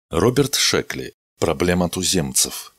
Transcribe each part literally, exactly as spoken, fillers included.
Роберт Шекли. Проблема туземцев.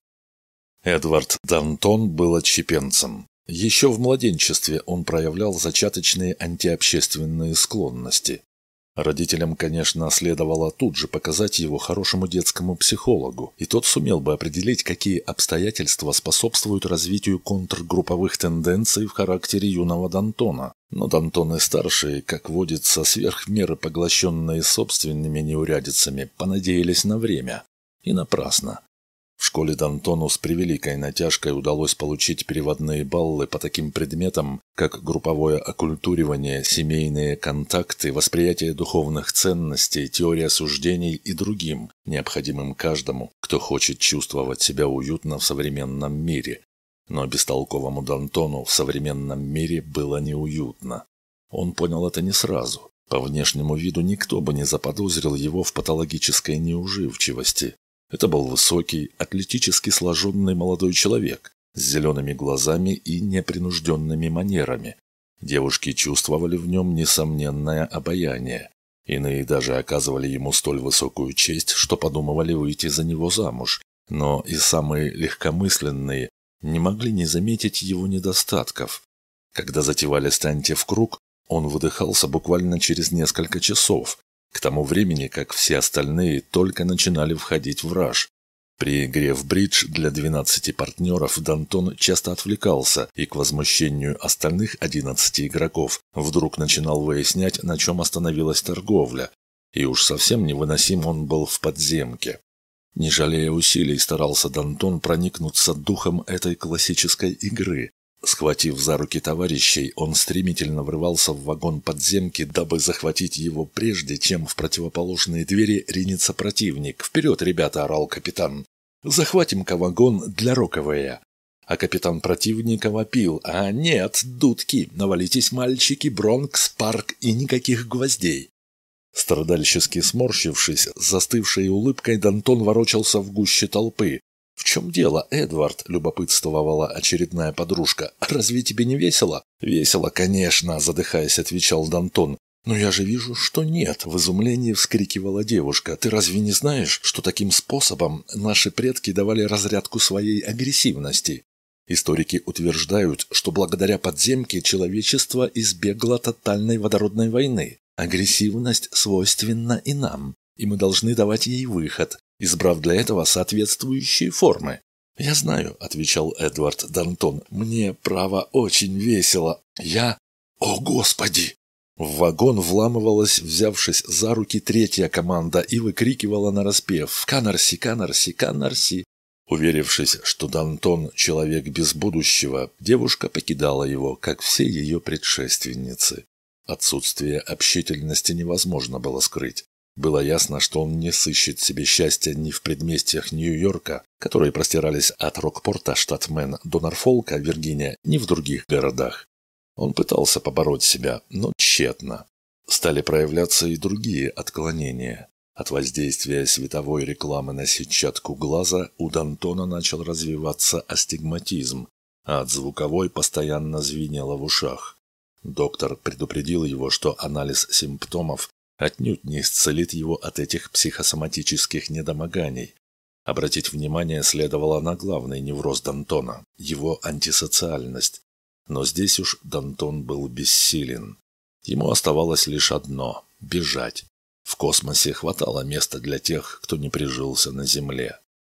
Эдвард Дантон был отщепенцем. Еще в младенчестве он проявлял зачаточные антиобщественные склонности. Родителям, конечно, следовало тут же показать его хорошему детскому психологу, и тот сумел бы определить, какие обстоятельства способствуют развитию контргрупповых тенденций в характере юного Дантона. Но Дантоны-старшие, как водится, сверх меры поглощенные собственными неурядицами, понадеялись на время. И напрасно. В школе Дантону с превеликой натяжкой удалось получить переводные баллы по таким предметам, как групповое оккультуривание, семейные контакты, восприятие духовных ценностей, теория суждений и другим, необходимым каждому, кто хочет чувствовать себя уютно в современном мире. Но бестолковому Дантону в современном мире было неуютно. Он понял это не сразу. По внешнему виду никто бы не заподозрил его в патологической неуживчивости. Это был высокий, атлетически сложенный молодой человек с зелеными глазами и непринужденными манерами. Девушки чувствовали в нем несомненное обаяние. Иные даже оказывали ему столь высокую честь, что подумывали выйти за него замуж. Но и самые легкомысленные не могли не заметить его недостатков. Когда затевали «станьте в круг», он выдыхался буквально через несколько часов, к тому времени, как все остальные только начинали входить в раж. При игре в бридж для двенадцати партнеров Дантон часто отвлекался и к возмущению остальных одиннадцати игроков вдруг начинал выяснять, на чем остановилась торговля, и уж совсем невыносим он был в подземке. Не жалея усилий, старался Дантон проникнуться духом этой классической игры. Схватив за руки товарищей, он стремительно врывался в вагон подземки, дабы захватить его прежде, чем в противоположные двери ринется противник. «Вперед, ребята!» – орал капитан. «Захватим-ка вагон для роковая!» А капитан противника вопил: «А нет, дудки! Навалитесь, мальчики, Бронкс, парк и никаких гвоздей!» Страдальчески сморщившись, с застывшей улыбкой Дантон ворочался в гуще толпы. «В чем дело, Эдвард?» – любопытствовала очередная подружка. «Разве тебе не весело?» «Весело, конечно», – задыхаясь, отвечал Дантон. «Но я же вижу, что нет», – в изумлении вскрикивала девушка. «Ты разве не знаешь, что таким способом наши предки давали разрядку своей агрессивности? Историки утверждают, что благодаря подземке человечество избегло тотальной водородной войны. Агрессивность свойственна и нам, и мы должны давать ей выход, избрав для этого соответствующие формы». «Я знаю», — отвечал Эдвард Дантон, — «мне, право, очень весело. Я... О, Господи!» В вагон вламывалась, взявшись за руки, третья команда и выкрикивала нараспев: «Канарси, Канарси, Канарси!». Уверившись, что Дантон — человек без будущего, девушка покидала его, как все ее предшественницы. Отсутствие общительности невозможно было скрыть. Было ясно, что он не сыщет себе счастья ни в предместьях Нью-Йорка, которые простирались от Рокпорта, штат Мэн, до Норфолка, Виргиния, ни в других городах. Он пытался побороть себя, но тщетно. Стали проявляться и другие отклонения. От воздействия световой рекламы на сетчатку глаза у Дантона начал развиваться астигматизм, а от звуковой постоянно звенело в ушах. Доктор предупредил его, что анализ симптомов отнюдь не исцелит его от этих психосоматических недомоганий. Обратить внимание следовало на главный невроз Дантона – его антисоциальность. Но здесь уж Дантон был бессилен. Ему оставалось лишь одно – бежать. В космосе хватало места для тех, кто не прижился на Земле.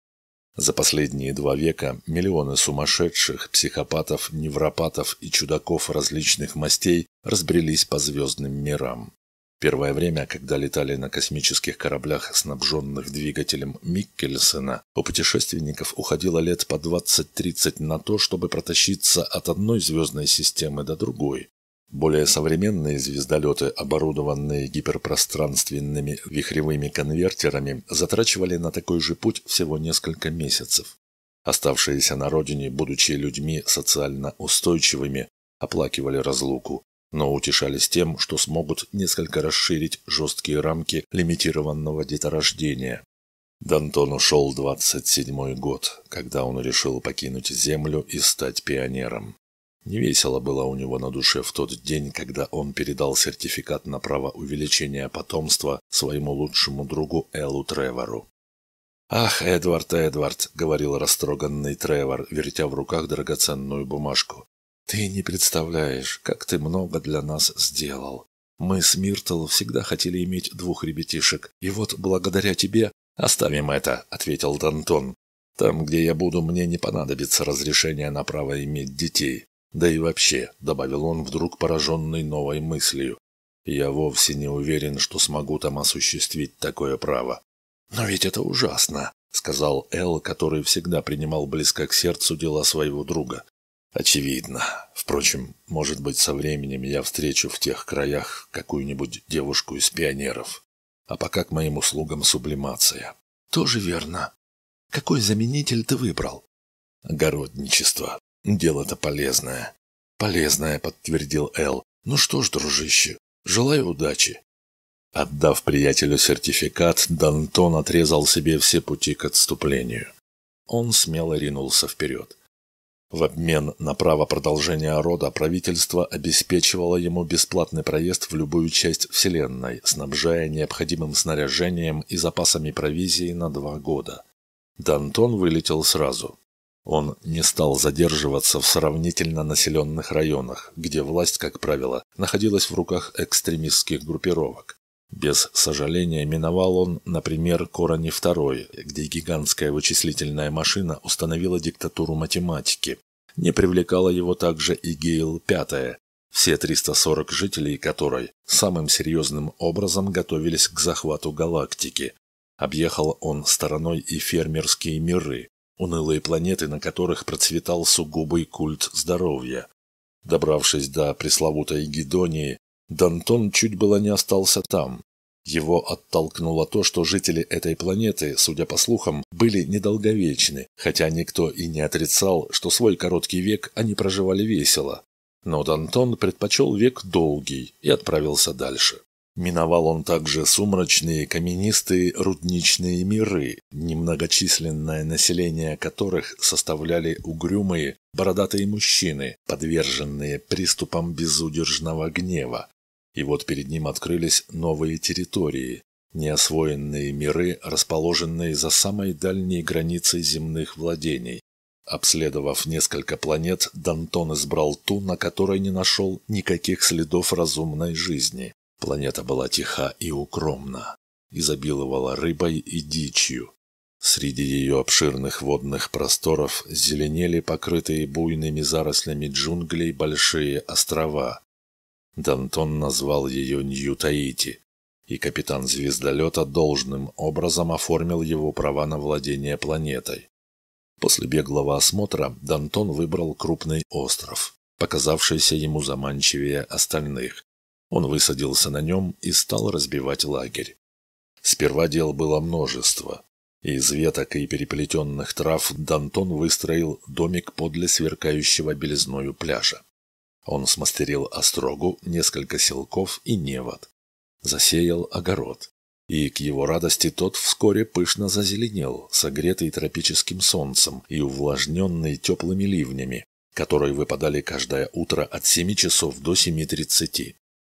За последние два века миллионы сумасшедших, психопатов, невропатов и чудаков различных мастей разбрелись по звездным мирам. Первое время, когда летали на космических кораблях, снабженных двигателем Миккельсена, у путешественников уходило лет по двадцать-тридцать на то, чтобы протащиться от одной звездной системы до другой. Более современные звездолеты, оборудованные гиперпространственными вихревыми конвертерами, затрачивали на такой же путь всего несколько месяцев. Оставшиеся на родине, будучи людьми социально устойчивыми, оплакивали разлуку, но утешались тем, что смогут несколько расширить жесткие рамки лимитированного деторождения. Дантон ушел двадцать седьмой год, когда он решил покинуть Землю и стать пионером. Невесело было у него на душе в тот день, когда он передал сертификат на право увеличения потомства своему лучшему другу Эллу Тревору. «Ах, Эдвард, Эдвард», — говорил растроганный Тревор, вертя в руках драгоценную бумажку. «Ты не представляешь, как ты много для нас сделал. Мы с Миртл всегда хотели иметь двух ребятишек, и вот благодаря тебе...» «Оставим это», — ответил Д'Антон. «Там, где я буду, мне не понадобится разрешение на право иметь детей. Да и вообще», — добавил он, вдруг пораженный новой мыслью, «я вовсе не уверен, что смогу там осуществить такое право». «Но ведь это ужасно», — сказал Эл, который всегда принимал близко к сердцу дела своего друга. «Очевидно. Впрочем, может быть, со временем я встречу в тех краях какую-нибудь девушку из пионеров. А пока к моим услугам сублимация». «Тоже верно. Какой заменитель ты выбрал?» «Огородничество. Дело-то полезное». «Полезное», — подтвердил Эл. «Ну что ж, дружище, желаю удачи». Отдав приятелю сертификат, Д'Антон отрезал себе все пути к отступлению. Он смело ринулся вперед. В обмен на право продолжения рода правительство обеспечивало ему бесплатный проезд в любую часть Вселенной, снабжая необходимым снаряжением и запасами провизии на два года. Д'Антон вылетел сразу. Он не стал задерживаться в сравнительно населенных районах, где власть, как правило, находилась в руках экстремистских группировок. Без сожаления миновал он, например, Корони второй, где гигантская вычислительная машина установила диктатуру математики. Не привлекала его также и Гейл пятая, все триста сорок жителей которой самым серьезным образом готовились к захвату галактики. Объехал он стороной и фермерские миры, унылые планеты, на которых процветал сугубый культ здоровья. Добравшись до пресловутой Гедонии, Д'Антон чуть было не остался там. Его оттолкнуло то, что жители этой планеты, судя по слухам, были недолговечны, хотя никто и не отрицал, что свой короткий век они проживали весело. Но Д'Антон предпочел век долгий и отправился дальше. Миновал он также сумрачные, каменистые, рудничные миры, немногочисленное население которых составляли угрюмые, бородатые мужчины, подверженные приступам безудержного гнева. И вот перед ним открылись новые территории, неосвоенные миры, расположенные за самой дальней границей земных владений. Обследовав несколько планет, Д'Антон избрал ту, на которой не нашел никаких следов разумной жизни. Планета была тиха и укромна, изобиловала рыбой и дичью. Среди ее обширных водных просторов зеленели покрытые буйными зарослями джунглей большие острова. Д'Антон назвал ее Нью-Таити, и капитан звездолета должным образом оформил его права на владение планетой. После беглого осмотра Д'Антон выбрал крупный остров, показавшийся ему заманчивее остальных. Он высадился на нем и стал разбивать лагерь. Сперва дел было множество. Из веток и переплетенных трав Д'Антон выстроил домик подле сверкающего белизною пляжа. Он смастерил острогу, несколько селков и невод. Засеял огород. И, к его радости, тот вскоре пышно зазеленел, согретый тропическим солнцем и увлажненный теплыми ливнями, которые выпадали каждое утро от семи часов до семи тридцати.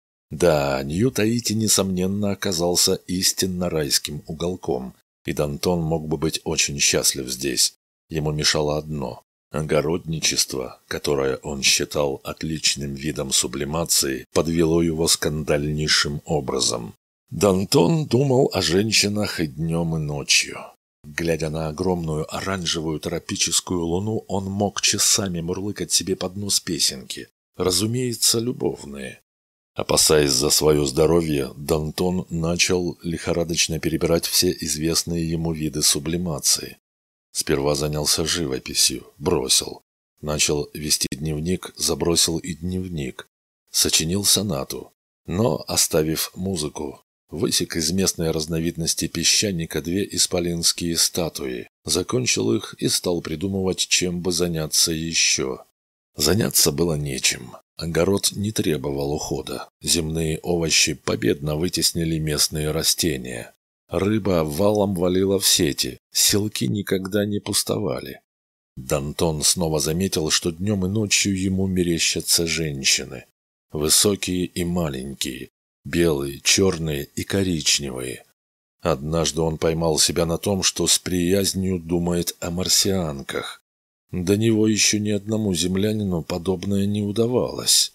Да, Нью-Таити, несомненно, оказался истинно райским уголком, и Д'Антон мог бы быть очень счастлив здесь. Ему мешало одно – огородничество, которое он считал отличным видом сублимации, подвело его скандальнейшим образом. Д'Антон думал о женщинах и днем, и ночью. Глядя на огромную оранжевую тропическую луну, он мог часами мурлыкать себе под нос песенки, разумеется, любовные. Опасаясь за свое здоровье, Д'Антон начал лихорадочно перебирать все известные ему виды сублимации. Сперва занялся живописью, бросил. Начал вести дневник, забросил и дневник. Сочинил сонату, но, оставив музыку, высек из местной разновидности песчаника две исполинские статуи, закончил их и стал придумывать, чем бы заняться еще. Заняться было нечем. Огород не требовал ухода. Земные овощи победно вытеснили местные растения. Рыба валом валила в сети, селки никогда не пустовали. Д'Антон снова заметил, что днем и ночью ему мерещатся женщины. Высокие и маленькие, белые, черные и коричневые. Однажды он поймал себя на том, что с приязнью думает о марсианках. До него еще ни одному землянину подобное не удавалось.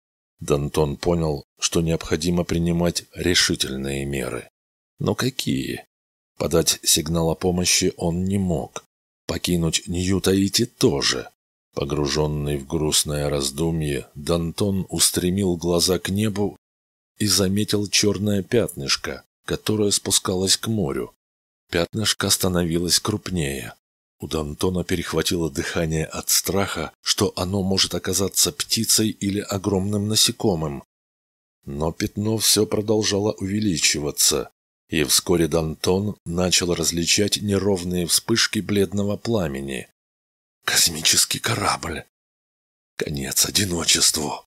Д'Антон понял, что необходимо принимать решительные меры. Но какие? Подать сигнал о помощи он не мог. Покинуть Нью-Таити тоже. Погруженный в грустное раздумье, Д'Антон устремил глаза к небу и заметил черное пятнышко, которое спускалось к морю. Пятнышко становилось крупнее. У Д'Антона перехватило дыхание от страха, что оно может оказаться птицей или огромным насекомым. Но пятно все продолжало увеличиваться, и вскоре Д'Антон начал различать неровные вспышки бледного пламени. Космический корабль! Конец одиночеству!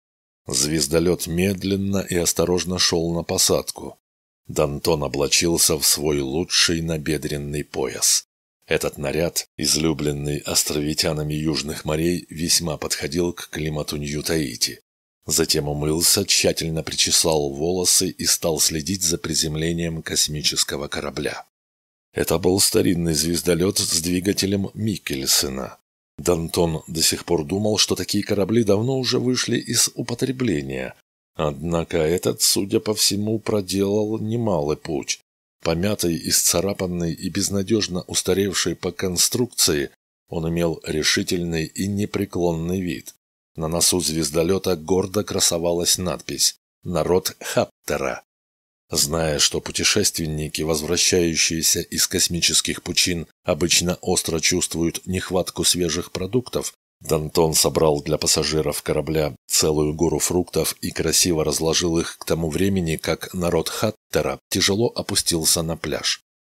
Звездолет медленно и осторожно шел на посадку. Д'Антон облачился в свой лучший набедренный пояс. Этот наряд, излюбленный островитянами южных морей, весьма подходил к климату Нью-Таити. Затем умылся, тщательно причесал волосы и стал следить за приземлением космического корабля. Это был старинный звездолет с двигателем Миккельсена. Д'Антон до сих пор думал, что такие корабли давно уже вышли из употребления. Однако этот, судя по всему, проделал немалый путь. Помятый, исцарапанный и безнадежно устаревший по конструкции, он имел решительный и непреклонный вид. На носу звездолета гордо красовалась надпись «Народ Хаптера». Зная, что путешественники, возвращающиеся из космических пучин, обычно остро чувствуют нехватку свежих продуктов, Д'Антон собрал для пассажиров корабля целую гору фруктов и красиво разложил их к тому времени, как народ Хаттера тяжело опустился на пляж.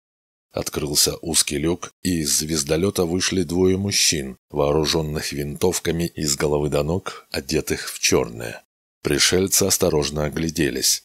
Открылся узкий люк, и из звездолета вышли двое мужчин, вооруженных винтовками из головы до ног, одетых в черное. Пришельцы осторожно огляделись.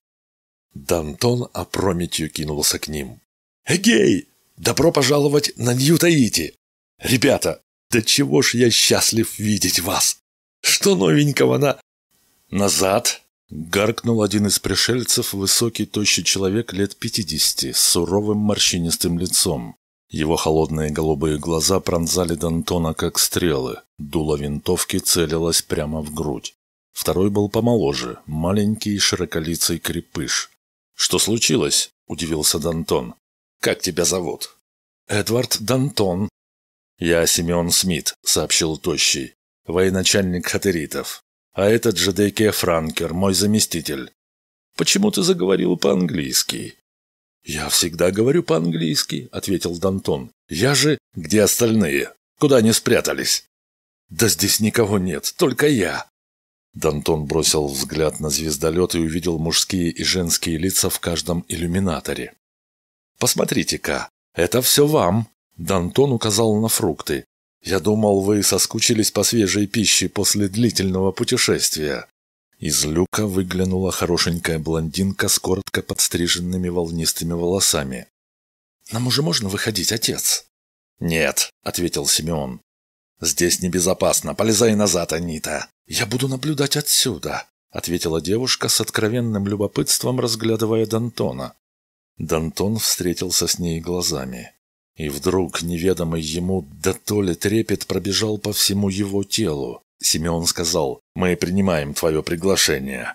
Д'Антон опрометью кинулся к ним. «Эгей! Добро пожаловать на Нью-Таити! Ребята, да чего ж я счастлив видеть вас! Что новенького на...» «Назад!» — гаркнул один из пришельцев, высокий, тощий человек лет пятидесяти, с суровым морщинистым лицом. Его холодные голубые глаза пронзали Д'Антона как стрелы, дуло винтовки целилось прямо в грудь. Второй был помоложе, маленький широколицый крепыш. «Что случилось?» — удивился Д'Антон. «Как тебя зовут?» «Эдвард Д'Антон». «Я Симеон Смит», — сообщил тощий, — «военачальник хаттеритов. А этот Джедекия Франкер, мой заместитель». «Почему ты заговорил по-английски?» «Я всегда говорю по-английски», — ответил Д'Антон. «Я же...» «Где остальные? Куда они спрятались?» «Да здесь никого нет, только я». Д'Антон бросил взгляд на звездолет и увидел мужские и женские лица в каждом иллюминаторе. «Посмотрите-ка, это все вам!» Д'Антон указал на фрукты. «Я думал, вы соскучились по свежей пище после длительного путешествия». Из люка выглянула хорошенькая блондинка с коротко подстриженными волнистыми волосами. «Нам уже можно выходить, отец?» «Нет», — ответил Симеон. «Здесь небезопасно. Полезай назад, Анита». «Я буду наблюдать отсюда», — ответила девушка с откровенным любопытством, разглядывая Д'Антона. Д'Антон встретился с ней глазами. И вдруг неведомый ему да то ли трепет пробежал по всему его телу. Симеон сказал: «Мы принимаем твое приглашение.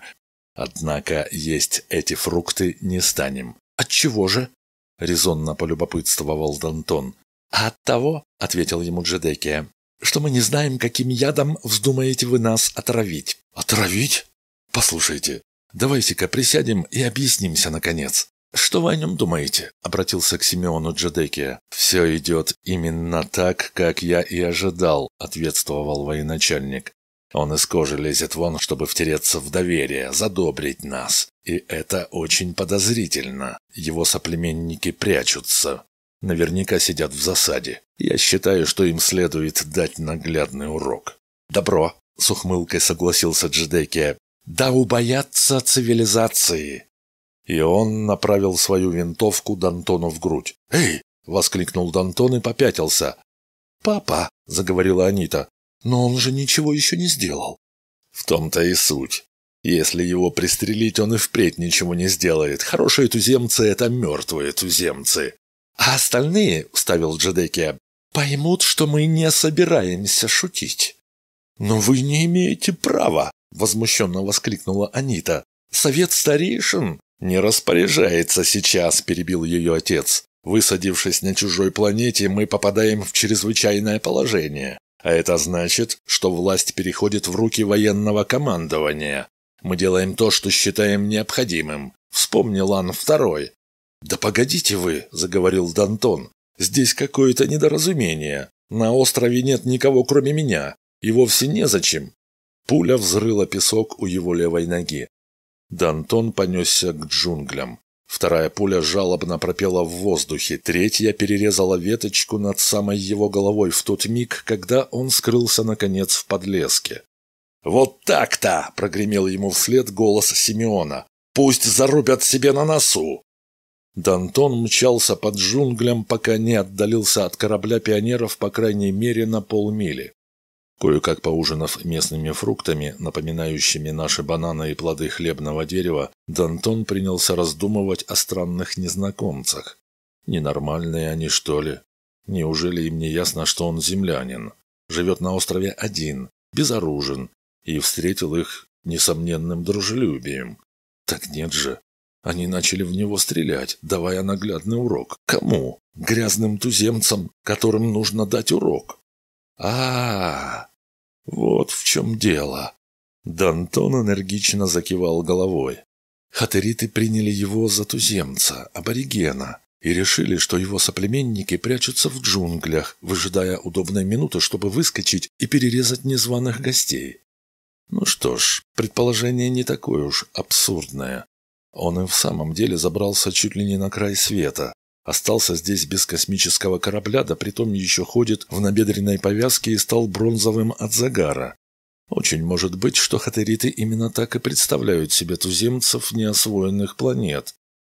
Однако есть эти фрукты не станем». «Отчего же?» — резонно полюбопытствовал Д'Антон. «А от того», — ответил ему Джедекия, — «что мы не знаем, каким ядом вздумаете вы нас отравить». «Отравить? Послушайте, давайте-ка присядем и объяснимся, наконец». «Что вы о нем думаете?» — обратился к Симеону Джедекия. «Все идет именно так, как я и ожидал», — ответствовал военачальник. «Он из кожи лезет вон, чтобы втереться в доверие, задобрить нас. И это очень подозрительно. Его соплеменники прячутся. Наверняка сидят в засаде. Я считаю, что им следует дать наглядный урок». «Добро», — с ухмылкой согласился Джедекия. «Да убоятся цивилизации». И он направил свою винтовку Д'Антону в грудь. «Эй!» — воскликнул Д'Антон и попятился. «Папа!» — заговорила Анита. «Но он же ничего еще не сделал». «В том-то и суть. Если его пристрелить, он и впредь ничего не сделает. Хорошие туземцы – это мертвые туземцы. А остальные, – вставил Джедекия, – поймут, что мы не собираемся шутить. Но вы не имеете права, – возмущенно воскликнула Анита. Совет старейшин не распоряжается сейчас, – перебил ее отец. Высадившись на чужой планете, мы попадаем в чрезвычайное положение. А это значит, что власть переходит в руки военного командования. Мы делаем то, что считаем необходимым. Вспомни Лан Второй. «Да погодите вы», – заговорил Д'Антон. «Здесь какое-то недоразумение. На острове нет никого, кроме меня. И вовсе незачем». Пуля взрыла песок у его левой ноги. Д'Антон понесся к джунглям. Вторая пуля жалобно пропела в воздухе, третья перерезала веточку над самой его головой в тот миг, когда он скрылся, наконец, в подлеске. «Вот так-то!» – прогремел ему вслед голос Симеона. «Пусть зарубят себе на носу!» Д'Антон мчался под джунглям, пока не отдалился от корабля пионеров по крайней мере на полмили. Кое-как поужинав местными фруктами, напоминающими наши бананы и плоды хлебного дерева, Д'Антон принялся раздумывать о странных незнакомцах. Ненормальные они, что ли? Неужели им не ясно, что он землянин? Живет на острове один, безоружен, и встретил их несомненным дружелюбием. Так нет же. Они начали в него стрелять, давая наглядный урок. Кому? Грязным туземцам, которым нужно дать урок. А, -а, -а вот в чем дело. Д'Антон энергично закивал головой. Хатериты приняли его за туземца, аборигена, и решили, что его соплеменники прячутся в джунглях, выжидая удобной минуты, чтобы выскочить и перерезать незваных гостей. Ну что ж, предположение не такое уж абсурдное. Он и в самом деле забрался чуть ли не на край света. Остался здесь без космического корабля, да притом еще ходит в набедренной повязке и стал бронзовым от загара. Очень может быть, что хатериты именно так и представляют себе туземцев неосвоенных планет.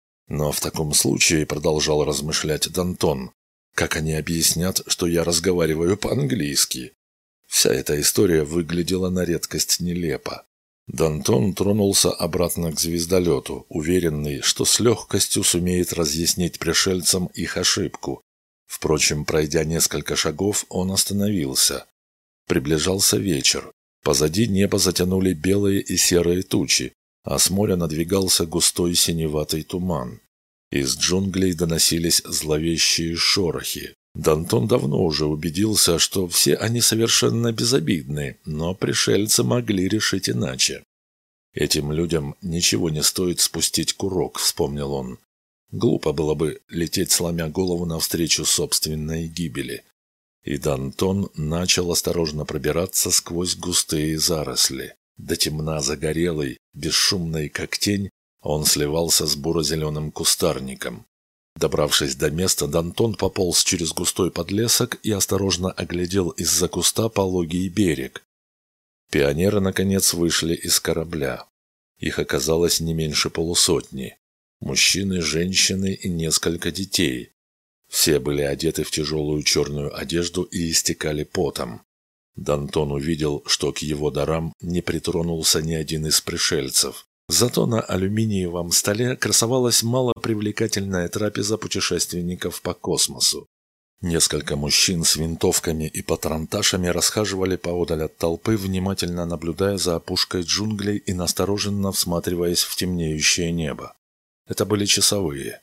Но в таком случае, продолжал размышлять Д'Антон, как они объяснят, что я разговариваю по-английски? Вся эта история выглядела на редкость нелепо. Д'Антон тронулся обратно к звездолету, уверенный, что с легкостью сумеет разъяснить пришельцам их ошибку. Впрочем, пройдя несколько шагов, он остановился. Приближался вечер. Позади небо затянули белые и серые тучи, а с моря надвигался густой синеватый туман. Из джунглей доносились зловещие шорохи. Д'Антон давно уже убедился, что все они совершенно безобидны, но пришельцы могли решить иначе. «Этим людям ничего не стоит спустить курок», — вспомнил он. «Глупо было бы лететь, сломя голову навстречу собственной гибели». И Д'Антон начал осторожно пробираться сквозь густые заросли. До темна загорелый, бесшумный как тень, он сливался с буро-зеленым кустарником. Добравшись до места, Д'Антон пополз через густой подлесок и осторожно оглядел из-за куста пологий берег. Пионеры, наконец, вышли из корабля. Их оказалось не меньше полусотни. Мужчины, женщины и несколько детей. Все были одеты в тяжелую черную одежду и истекали потом. Д'Антон увидел, что к его дарам не притронулся ни один из пришельцев. Зато на алюминиевом столе красовалась малопривлекательная трапеза путешественников по космосу. Несколько мужчин с винтовками и патронташами расхаживали поодаль от толпы, внимательно наблюдая за опушкой джунглей и настороженно всматриваясь в темнеющее небо. Это были часовые.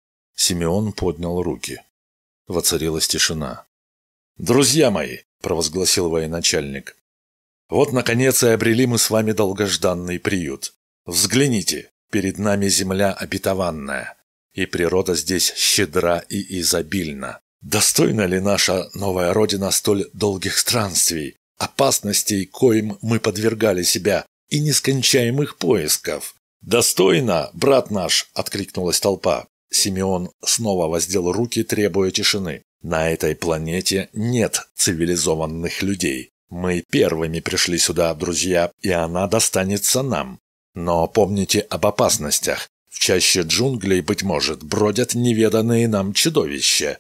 Симеон поднял руки. Воцарилась тишина. «Друзья мои!» – провозгласил военачальник. «Вот, наконец, и обрели мы с вами долгожданный приют. Взгляните, перед нами земля обетованная, и природа здесь щедра и изобильна. Достойна ли наша новая родина столь долгих странствий, опасностей, коим мы подвергали себя, и нескончаемых поисков?» «Достойно, брат наш!» – откликнулась толпа. Симеон снова воздел руки, требуя тишины. «На этой планете нет цивилизованных людей. Мы первыми пришли сюда, друзья, и она достанется нам. Но помните об опасностях. В чаще джунглей, быть может, бродят неведанные нам чудовища,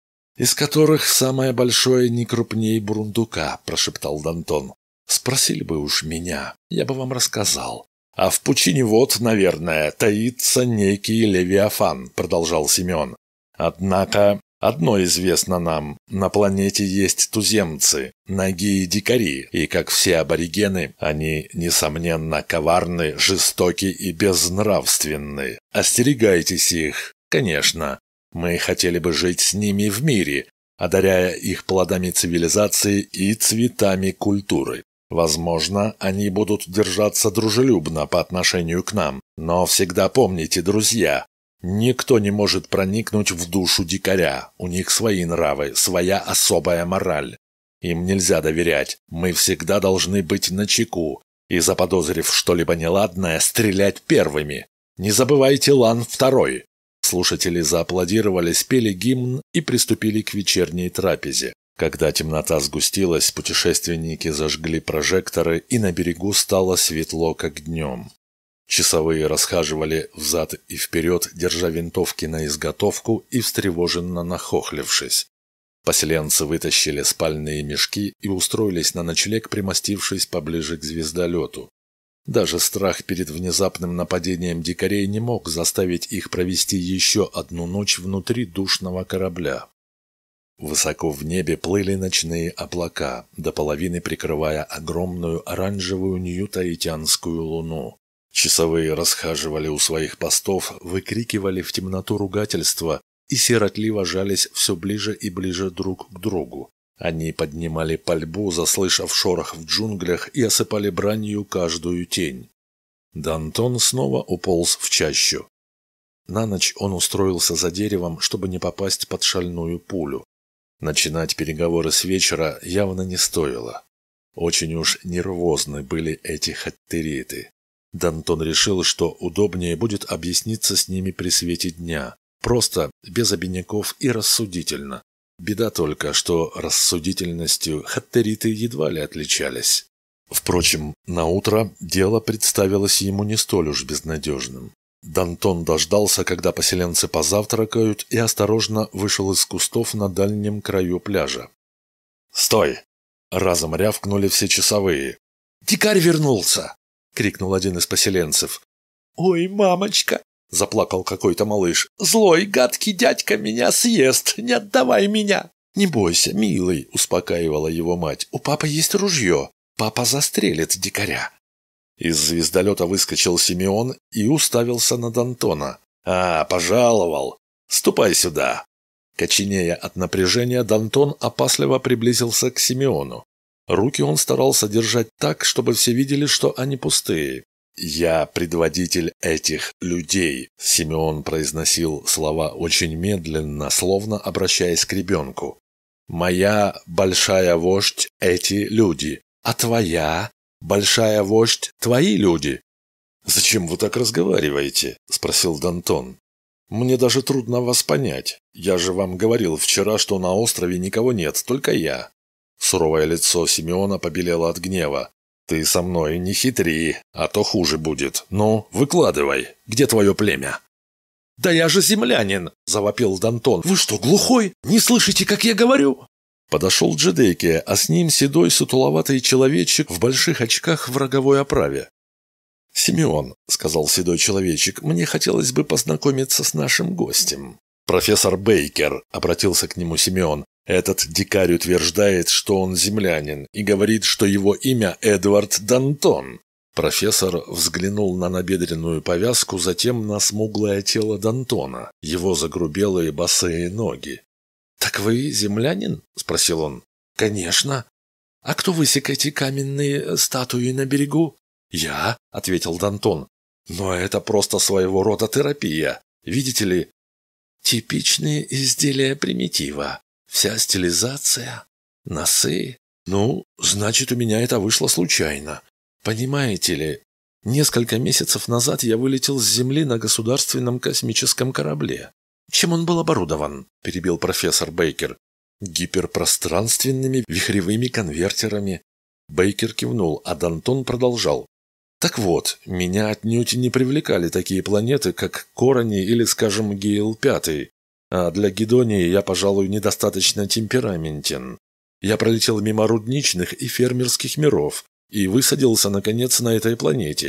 из которых самое большое не крупней бурундука», – прошептал Д'Антон. «Спросили бы уж меня, я бы вам рассказал. «А в пучине вод, наверное, таится некий Левиафан», — продолжал Симеон. «Однако одно известно нам. На планете есть туземцы, нагие дикари, и, как все аборигены, они, несомненно, коварны, жестоки и безнравственны. Остерегайтесь их. Конечно, мы хотели бы жить с ними в мире, одаряя их плодами цивилизации и цветами культуры. Возможно, они будут держаться дружелюбно по отношению к нам, но всегда помните, друзья, никто не может проникнуть в душу дикаря, у них свои нравы, своя особая мораль. Им нельзя доверять, мы всегда должны быть начеку и, заподозрив что-либо неладное, стрелять первыми. Не забывайте Лан второй». Слушатели зааплодировали, спели гимн и приступили к вечерней трапезе. Когда темнота сгустилась, путешественники зажгли прожекторы, и на берегу стало светло, как днем. Часовые расхаживали взад и вперед, держа винтовки на изготовку и встревоженно нахохлившись. Поселенцы вытащили спальные мешки и устроились на ночлег, примостившись поближе к звездолету. Даже страх перед внезапным нападением дикарей не мог заставить их провести еще одну ночь внутри душного корабля. Высоко в небе плыли ночные облака, до половины прикрывая огромную оранжевую ньютаитянскую луну. Часовые расхаживали у своих постов, выкрикивали в темноту ругательства и сиротливо жались все ближе и ближе друг к другу. Они поднимали пальбу, заслышав шорох в джунглях, и осыпали бранью каждую тень. Д'Антон снова уполз в чащу. На ночь он устроился за деревом, чтобы не попасть под шальную пулю. Начинать переговоры с вечера явно не стоило. Очень уж нервозны были эти хаттериты. Д'Антон решил, что удобнее будет объясниться с ними при свете дня. Просто, без обиняков и рассудительно. Беда только, что рассудительностью хаттериты едва ли отличались. Впрочем, наутро дело представилось ему не столь уж безнадежным. Д'Антон дождался, когда поселенцы позавтракают, и осторожно вышел из кустов на дальнем краю пляжа. «Стой!» — разом рявкнули все часовые. «Дикарь вернулся!» — крикнул один из поселенцев. «Ой, мамочка!» — заплакал какой-то малыш. «Злой, гадкий дядька меня съест! Не отдавай меня!» «Не бойся, милый!» — успокаивала его мать. «У папы есть ружье. Папа застрелит дикаря!» Из звездолета выскочил Симеон и уставился на Д'Антона. «А, пожаловал! Ступай сюда!» Коченея от напряжения, Д'Антон опасливо приблизился к Симеону. Руки он старался держать так, чтобы все видели, что они пустые. «Я предводитель этих людей», — Симеон произносил слова очень медленно, словно обращаясь к ребенку. «Моя большая вождь — эти люди, а твоя большая вождь — твои люди». «Зачем вы так разговариваете?» — спросил Д'Антон. «Мне даже трудно вас понять. Я же вам говорил вчера, что на острове никого нет, только я». Суровое лицо Симеона побелело от гнева. «Ты со мной не хитри, а то хуже будет. Ну, выкладывай, где твое племя?» «Да я же землянин!» – завопил Д'Антон. «Вы что, глухой? Не слышите, как я говорю?» Подошел Джедейке, а с ним седой сутуловатый человечек в больших очках в роговой оправе. «Симеон», – сказал седой человечек, – «мне хотелось бы познакомиться с нашим гостем». «Профессор Бейкер», – обратился к нему Симеон. «Этот дикарь утверждает, что он землянин, и говорит, что его имя Эдвард Д'Антон». Профессор взглянул на набедренную повязку, затем на смуглое тело Д'Антона, его загрубелые босые ноги. «Так вы землянин?» – спросил он. «Конечно. А кто высек эти каменные статуи на берегу?» «Я», – ответил Д'Антон. «Но это просто своего рода терапия. Видите ли, типичные изделия примитива. Вся стилизация, носы. Ну, значит, у меня это вышло случайно. Понимаете ли, несколько месяцев назад я вылетел с Земли на государственном космическом корабле». «Чем он был оборудован?» – перебил профессор Бейкер. «Гиперпространственными вихревыми конвертерами». Бейкер кивнул, а Д'Антон продолжал. «Так вот, меня отнюдь не привлекали такие планеты, как Корони или, скажем, Гейл пятый. А для Гедонии я, пожалуй, недостаточно темпераментен. Я пролетел мимо рудничных и фермерских миров и высадился, наконец, на этой планете.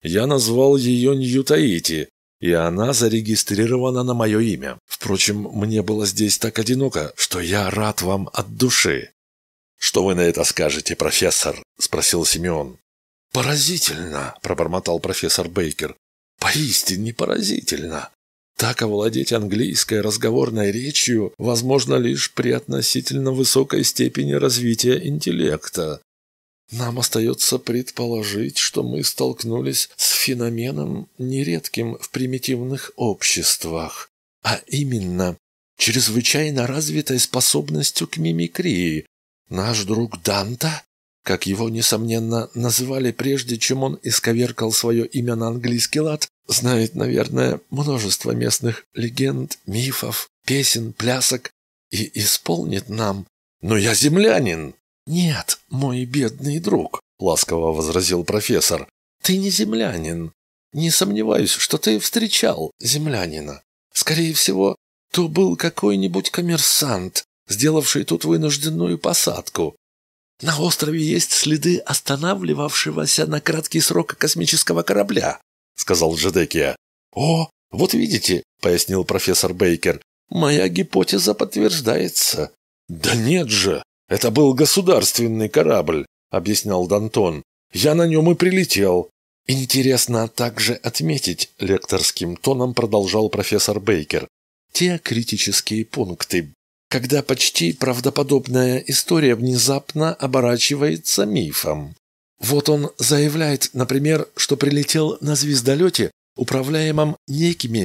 Я назвал ее Нью-Таити, и она зарегистрирована на мое имя. Впрочем, мне было здесь так одиноко, что я рад вам от души». «Что вы на это скажете, профессор?» – спросил Симеон. «Поразительно!» – пробормотал профессор Бейкер. «Поистине поразительно! Так овладеть английской разговорной речью возможно лишь при относительно высокой степени развития интеллекта. Нам остается предположить, что мы столкнулись с феноменом, нередким в примитивных обществах, а именно чрезвычайно развитой способностью к мимикрии. Наш друг Данта, как его, несомненно, называли прежде, чем он исковеркал свое имя на английский лад, знает, наверное, множество местных легенд, мифов, песен, плясок и исполнит нам. «Но я землянин!» «Нет, мой бедный друг», — ласково возразил профессор, — «ты не землянин. Не сомневаюсь, что ты встречал землянина. Скорее всего, то был какой-нибудь коммерсант, сделавший тут вынужденную посадку. На острове есть следы останавливавшегося на краткий срок космического корабля», — сказал Джедекия. «О, вот видите», — пояснил профессор Бейкер, — «моя гипотеза подтверждается». «Да нет же! Это был государственный корабль», — объяснял Д'Антон. «Я на нем и прилетел». «Интересно также отметить», — лекторским тоном продолжал профессор Бейкер, «те критические пункты, когда почти правдоподобная история внезапно оборачивается мифом. Вот он заявляет, например, что прилетел на звездолете, управляемом некими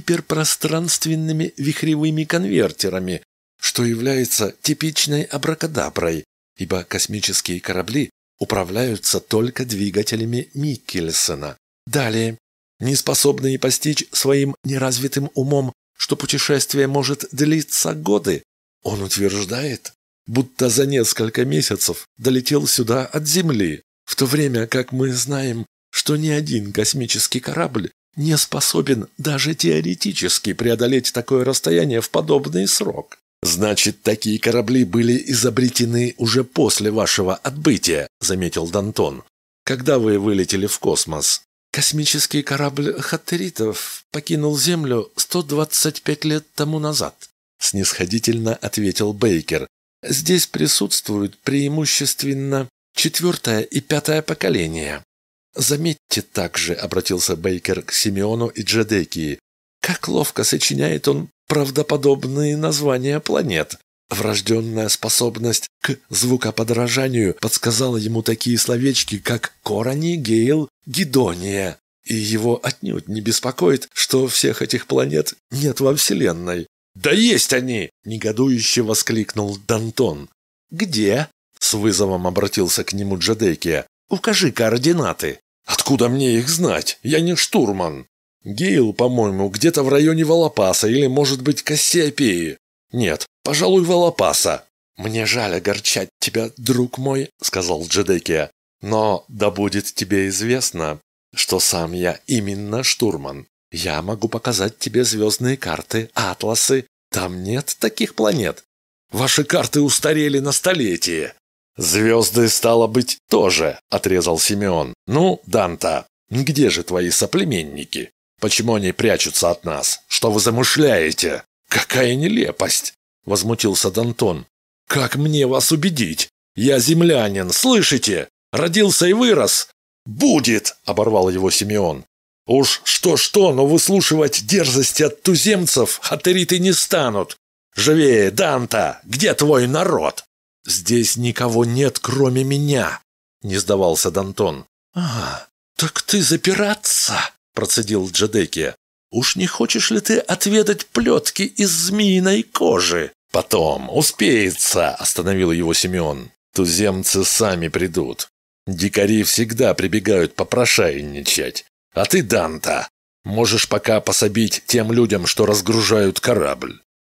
гиперпространственными вихревыми конвертерами, что является типичной абракадаброй, ибо космические корабли управляются только двигателями Миккельсена. Далее, неспособные постичь своим неразвитым умом, что путешествие может длиться годы, он утверждает, будто за несколько месяцев долетел сюда от Земли, в то время как мы знаем, что ни один космический корабль не способен даже теоретически преодолеть такое расстояние в подобный срок. «Значит, такие корабли были изобретены уже после вашего отбытия», — заметил Д'Антон. «Когда вы вылетели в космос?» «Космический корабль хаттеритов покинул Землю сто двадцать пять лет тому назад», — снисходительно ответил Бейкер. «Здесь присутствуют преимущественно четвертое и пятое поколения. Заметьте также», — обратился Бейкер к Симеону и Джедекии, «как ловко сочиняет он правдоподобные названия планет. Врожденная способность к звукоподражанию подсказала ему такие словечки, как Корани, Гейл, Гидония. И его отнюдь не беспокоит, что всех этих планет нет во Вселенной». «Да есть они!» – негодующе воскликнул Д'Антон. «Где?» – с вызовом обратился к нему Джедекия. «Укажи координаты». «Откуда мне их знать? Я не штурман». «Гейл, по-моему, где-то в районе Волопаса или, может быть, Кассиопеи. Нет, пожалуй, Волопаса». «Мне жаль огорчать тебя, друг мой», — сказал Джедекия. «Но да будет тебе известно, что сам я именно штурман. Я могу показать тебе звездные карты, атласы. Там нет таких планет. Ваши карты устарели на столетие». «Звезды, стало быть, тоже», — отрезал Симеон. «Ну, Данта, где же твои соплеменники? Почему они прячутся от нас? Что вы замышляете? Какая нелепость!» — возмутился Д'Антон. «Как мне вас убедить? Я землянин, слышите? Родился и вырос». «Будет!» — оборвал его Симеон. «Уж что-что, но выслушивать дерзости от туземцев хаттериты не станут. Живее, Данта, где твой народ?» «Здесь никого нет, кроме меня», — не сдавался Д'Антон. «А, так ты запираться?» — процедил Джедекия. «Уж не хочешь ли ты отведать плетки из змеиной кожи?» «Потом, успеется», — остановил его Симеон. «Туземцы сами придут. Дикари всегда прибегают попрошайничать. А ты, Данта, можешь пока пособить тем людям, что разгружают корабль».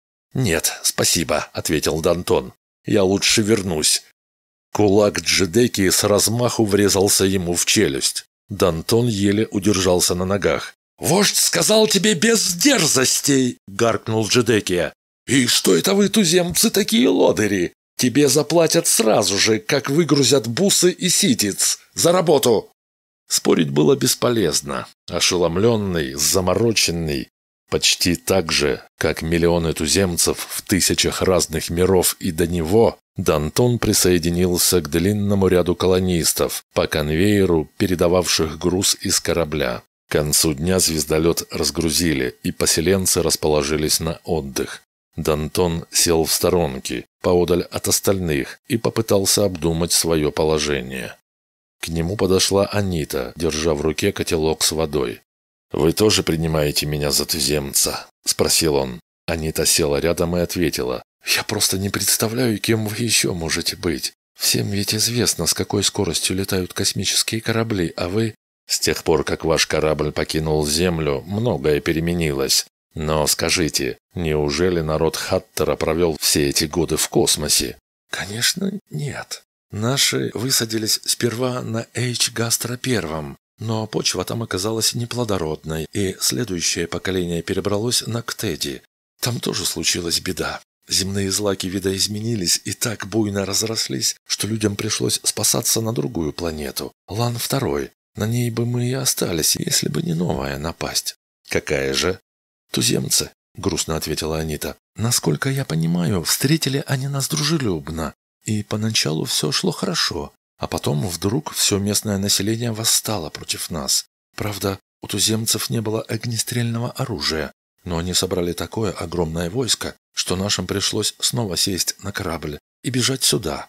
«Нет, спасибо», — ответил Д'Антон. «Я лучше вернусь». Кулак Джедекии с размаху врезался ему в челюсть. Д'Антон еле удержался на ногах. «Вождь сказал тебе без дерзостей!» — гаркнул Джедекия. «И что это вы, туземцы, такие лодыри? Тебе заплатят сразу же, как выгрузят бусы и ситиц. За работу!» Спорить было бесполезно. Ошеломленный, замороченный, почти так же, как миллионы туземцев в тысячах разных миров и до него, Д'Антон присоединился к длинному ряду колонистов по конвейеру, передававших груз из корабля. К концу дня звездолет разгрузили, и поселенцы расположились на отдых. Д'Антон сел в сторонке, поодаль от остальных, и попытался обдумать свое положение. К нему подошла Анита, держа в руке котелок с водой. «Вы тоже принимаете меня за туземца?» – спросил он. Анита села рядом и ответила: «Я просто не представляю, кем вы еще можете быть. Всем ведь известно, с какой скоростью летают космические корабли, а вы...» «С тех пор, как ваш корабль покинул Землю, многое переменилось. Но скажите, неужели народ Хаттера провел все эти годы в космосе?» «Конечно, нет. Наши высадились сперва на Эйч-Гастро первом, но почва там оказалась неплодородной, и следующее поколение перебралось на Ктеди. Там тоже случилась беда. Земные злаки видоизменились и так буйно разрослись, что людям пришлось спасаться на другую планету, Лан второй. На ней бы мы и остались, если бы не новая напасть». «Какая же?» «Туземцы», — грустно ответила Анита. «Насколько я понимаю, встретили они нас дружелюбно, и поначалу все шло хорошо, а потом вдруг все местное население восстало против нас. Правда, у туземцев не было огнестрельного оружия, но они собрали такое огромное войско, что нашим пришлось снова сесть на корабль и бежать сюда».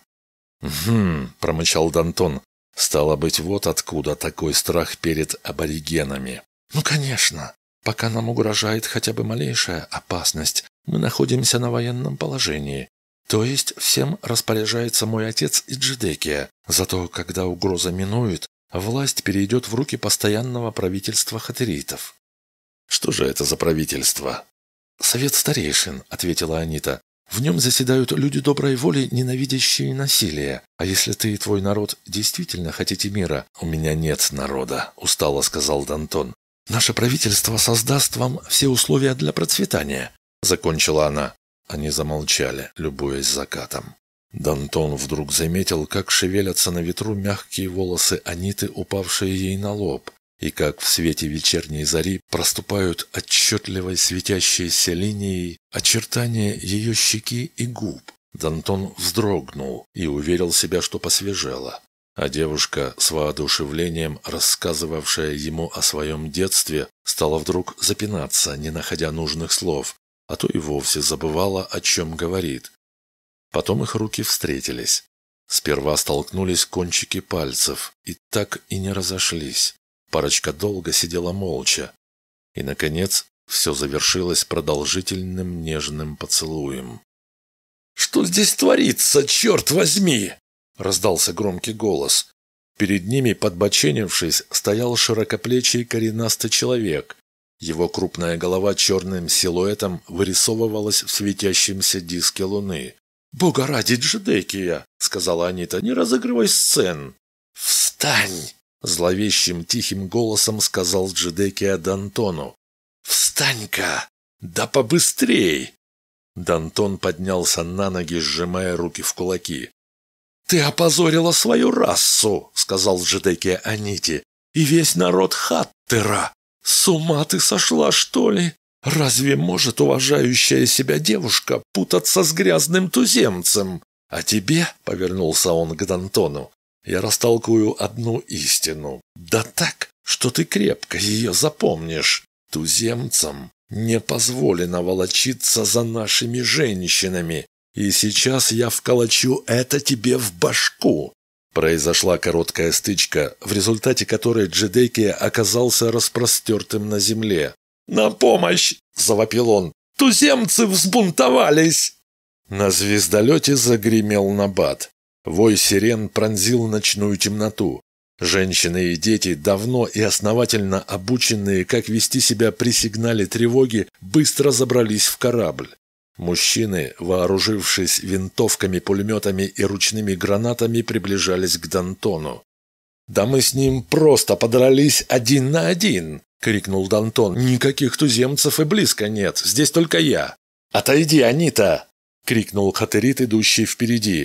«Хм», — промычал Д'Антон. «Стало быть, вот откуда такой страх перед аборигенами». «Ну, конечно. Пока нам угрожает хотя бы малейшая опасность, мы находимся на военном положении. То есть всем распоряжается мой отец и Джедекия. Зато когда угроза минует, власть перейдет в руки постоянного правительства хаттеритов». «Что же это за правительство?» «Совет старейшин», — ответила Анита. «В нем заседают люди доброй воли, ненавидящие насилие. А если ты и твой народ действительно хотите мира...» «У меня нет народа», — устало сказал Д'Антон. «Наше правительство создаст вам все условия для процветания», — закончила она. Они замолчали, любуясь закатом. Д'Антон вдруг заметил, как шевелятся на ветру мягкие волосы Аниты, упавшие ей на лоб, и как в свете вечерней зари проступают отчетливой светящейся линией очертания ее щеки и губ. Д'Антон вздрогнул и уверил себя, что посвежело. А девушка, с воодушевлением рассказывавшая ему о своем детстве, стала вдруг запинаться, не находя нужных слов, а то и вовсе забывала, о чем говорит. Потом их руки встретились. Сперва столкнулись кончики пальцев и так и не разошлись. Парочка долго сидела молча. И, наконец, все завершилось продолжительным нежным поцелуем. «Что здесь творится, черт возьми?» — раздался громкий голос. Перед ними, подбоченившись, стоял широкоплечий коренастый человек. Его крупная голова черным силуэтом вырисовывалась в светящемся диске луны. «Бога ради, Джедекия!» — сказала Анита. «Не разыгрывай сцен!» «Встань!» — зловещим тихим голосом сказал Джедекия Д'Антону. «Встань-ка! Да побыстрей!» Д'Антон поднялся на ноги, сжимая руки в кулаки. «Ты опозорила свою расу!» — сказал Джедекия Аните. «И весь народ Хаттера! С ума ты сошла, что ли? Разве может уважающая себя девушка путаться с грязным туземцем? А тебе, — повернулся он к Д'Антону, — я растолкую одну истину. Да так, что ты крепко ее запомнишь. Туземцам не позволено волочиться за нашими женщинами. И сейчас я вколочу это тебе в башку». Произошла короткая стычка, в результате которой Джедекия оказался распростертым на земле. «На помощь!» – завопил он. «Туземцы взбунтовались!» На звездолете загремел набат. Вой сирен пронзил ночную темноту. Женщины и дети, давно и основательно обученные, как вести себя при сигнале тревоги, быстро забрались в корабль. Мужчины, вооружившись винтовками, пулеметами и ручными гранатами, приближались к Д'Антону. «Да мы с ним просто подрались один на один!» — крикнул Д'Антон. «Никаких туземцев и близко нет, здесь только я!» «Отойди, Анита!» — крикнул хаттерит, идущий впереди.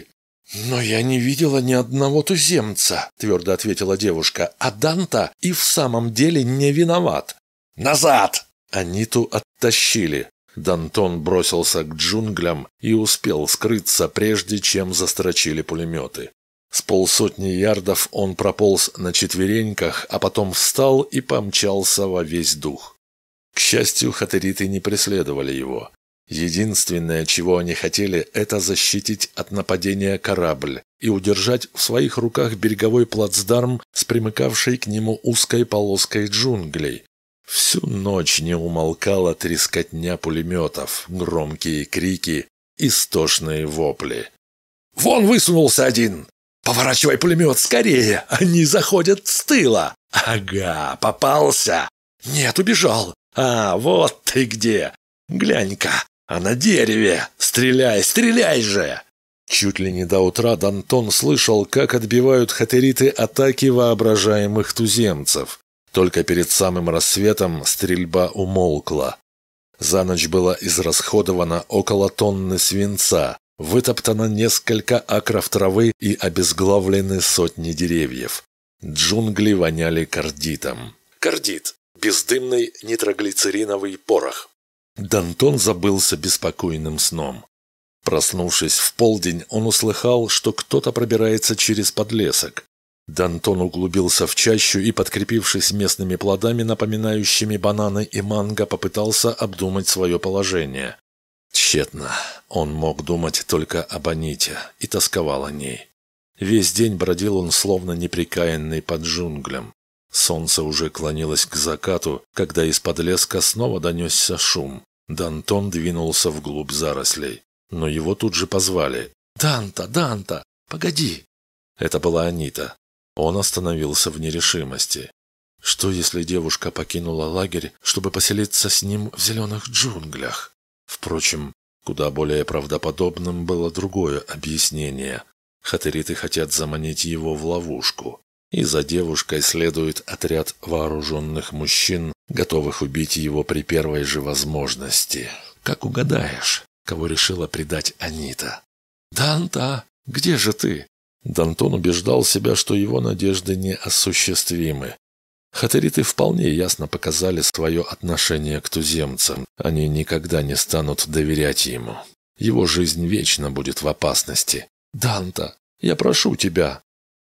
«Но я не видела ни одного туземца», – твердо ответила девушка, – «а Данта и в самом деле не виноват». «Назад!» Аниту оттащили. Дантон бросился к джунглям и успел скрыться, прежде чем застрочили пулеметы. С полсотни ярдов он прополз на четвереньках, а потом встал и помчался во весь дух. К счастью, хатариты не преследовали его. Единственное, чего они хотели, это защитить от нападения корабль и удержать в своих руках береговой плацдарм с примыкавшей к нему узкой полоской джунглей. Всю ночь не умолкала трескотня пулеметов, громкие крики, истошные вопли. «Вон высунулся один! Поворачивай пулемет скорее! Они заходят с тыла! Ага, попался! Нет, убежал! А, вот ты где! Глянь-ка, а на дереве! Стреляй, стреляй же!» Чуть ли не до утра Дантон слышал, как отбивают хатариты атаки воображаемых туземцев. Только перед самым рассветом стрельба умолкла. За ночь было израсходовано около тонны свинца, вытоптано несколько акров травы и обезглавлены сотни деревьев. Джунгли воняли кардитом. Кардит – бездымный нитроглицериновый порох. Дантон забылся беспокойным сном. Проснувшись в полдень, он услыхал, что кто-то пробирается через подлесок. Дантон углубился в чащу и, подкрепившись местными плодами, напоминающими бананы и манго, попытался обдумать свое положение. Тщетно. Он мог думать только об Аните и тосковал о ней. Весь день бродил он, словно непрекаянный под джунглям. Солнце уже клонилось к закату, когда из-под леска снова донесся шум. Дантон двинулся вглубь зарослей. Но его тут же позвали. «Данта, Данта, погоди!» Это была Анита. Он остановился в нерешимости. Что, если девушка покинула лагерь, чтобы поселиться с ним в зеленых джунглях? Впрочем, куда более правдоподобным было другое объяснение. Хатариты хотят заманить его в ловушку. И за девушкой следует отряд вооруженных мужчин, готовых убить его при первой же возможности. Как угадаешь, кого решила предать Анита? «Данта, где же ты?» Дантон убеждал себя, что его надежды неосуществимы. Хатариты вполне ясно показали свое отношение к туземцам. Они никогда не станут доверять ему. Его жизнь вечно будет в опасности. «Данта, я прошу тебя!»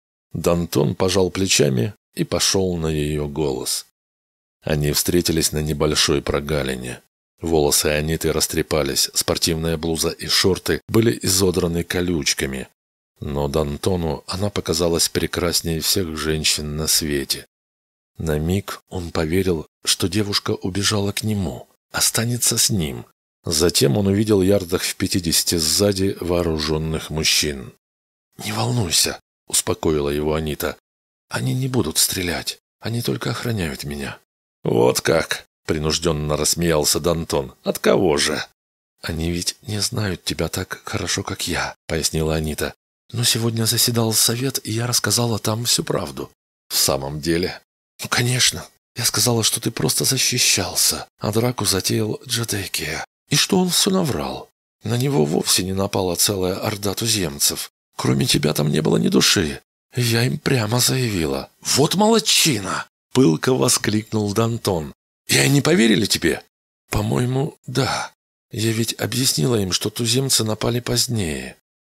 Дантон пожал плечами и пошел на ее голос. Они встретились на небольшой прогалине. Волосы Аниты растрепались, спортивная блуза и шорты были изодраны колючками. Но Дантону она показалась прекраснее всех женщин на свете. На миг он поверил, что девушка убежала к нему, останется с ним. Затем он увидел ярдах в пятидесяти сзади вооруженных мужчин. «Не волнуйся», — успокоила его Анита. «Они не будут стрелять, они только охраняют меня». «Вот как!» — принужденно рассмеялся Дантон. «От кого же?» «Они ведь не знают тебя так хорошо, как я», — пояснила Анита. «Но сегодня заседал совет, и я рассказала там всю правду». «В самом деле?» «Ну, конечно. Я сказала, что ты просто защищался, а драку затеял Джадекия. И что он все наврал. На него вовсе не напала целая орда туземцев. Кроме тебя там не было ни души. Я им прямо заявила». «Вот молодчина!» — пылко воскликнул Дантон. «И они поверили тебе?» «По-моему, да. Я ведь объяснила им, что туземцы напали позднее».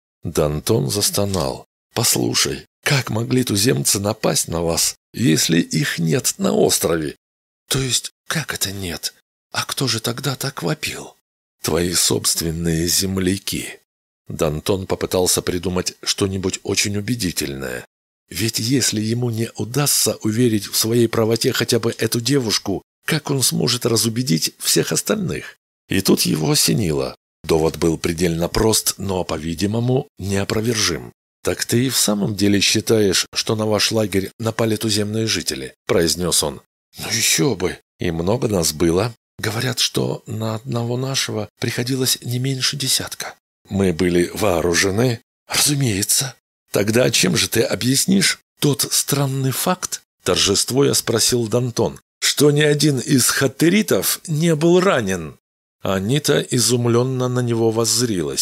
Дантон застонал. «Послушай, как могли туземцы напасть на вас, если их нет на острове?» «То есть, как это нет? А кто же тогда так вопил?» «Твои собственные земляки». Дантон попытался придумать что-нибудь очень убедительное. Ведь если ему не удастся уверить в своей правоте хотя бы эту девушку, как он сможет разубедить всех остальных? И тут его осенило. Довод был предельно прост, но, по-видимому, неопровержим. «Так ты и в самом деле считаешь, что на ваш лагерь напали туземные жители?» – произнес он. «Ну еще бы! И много нас было. Говорят, что на одного нашего приходилось не меньше десятка». «Мы были вооружены?» «Разумеется». «Тогда чем же ты объяснишь тот странный факт?» – торжествуя спросил Дантон. «Что ни один из хатаритов не был ранен?» Анита изумленно на него воззрилась.